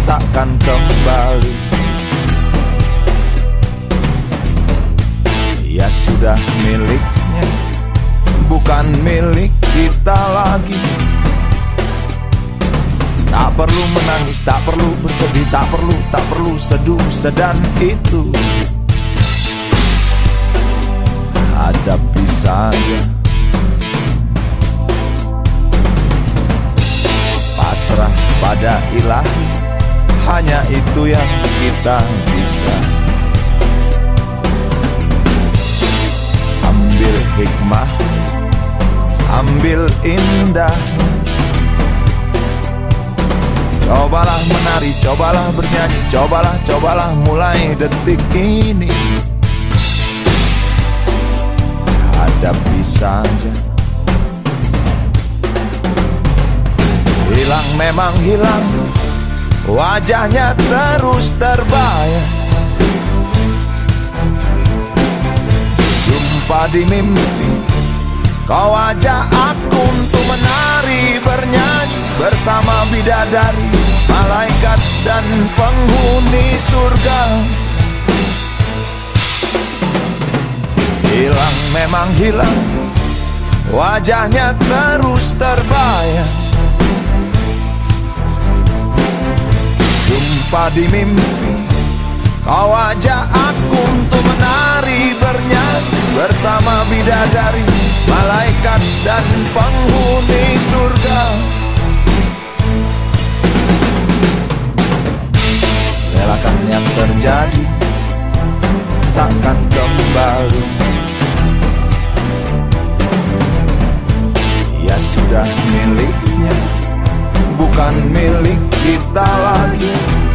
takkan kembali. Ya sudah miliknya, bukan milik kita lagi. Tak perlu menangis, tak perlu bersedih, tak perlu seduh sedan itu. Hadapi saja, pasrah pada ilahi, hanya itu yang kita bisa. Ambil hikmah, ambil indah. Cobalah menari, cobalah bernyanyi, cobalah mulai detik ini. Hadapi saja. Hilang memang hilang, wajahnya terus terbayang. Jumpa di mimpi, kau ajak aku untuk menari bernyanyi bersama bidadari, malaikat dan penghuni surga. Hilang memang hilang, wajahnya terus terbayang. Jumpa di mimpi, kau ajak aku untuk menari bernyanyi bersama bidadari, malaikat dan penghuni surga. Relakan yang terjadi, takkan kembali. Ya sudah miliknya, bukan milik kita lagi.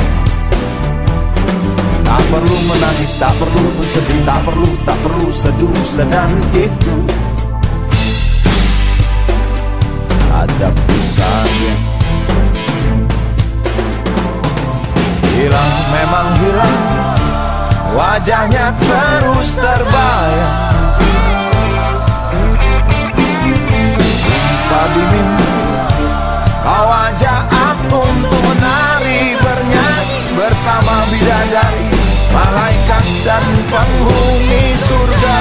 Tak perlu menangis, tak perlu bersedih, tak perlu seduh sedan itu. Hadapi saja. Hilang memang hilang, wajahnya terus terbayang. Jumpa di mimpi, kau ajak aku untuk menari bernyanyi bersama bidadari, malaikat dan penghuni surga.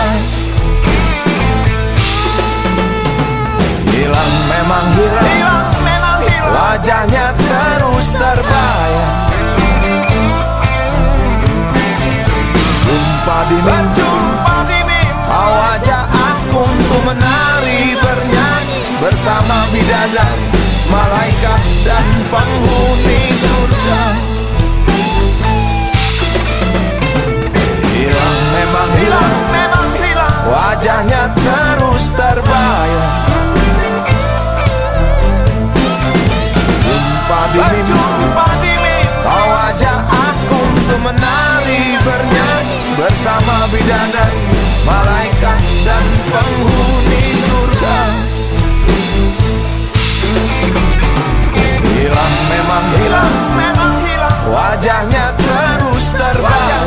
Hilang memang hilang, wajahnya terus terbayang. Jumpa di mimpi, kau ajak aku untuk menari bernyanyi bersama bidadari, malaikat dan penghuni surga. Hilang memang hilang, wajahnya terus terbayang. Jumpa di mimpi, kau ajak aku untuk menari bernyanyi bersama bidadari, malaikat dan penghuni surga. Hilang memang hilang, wajahnya terus terbayang.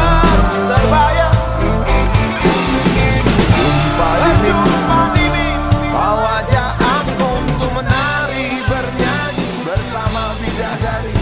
Jumpa di mimpi, kau ajak aku untuk menari bernyanyi bersama bidadari,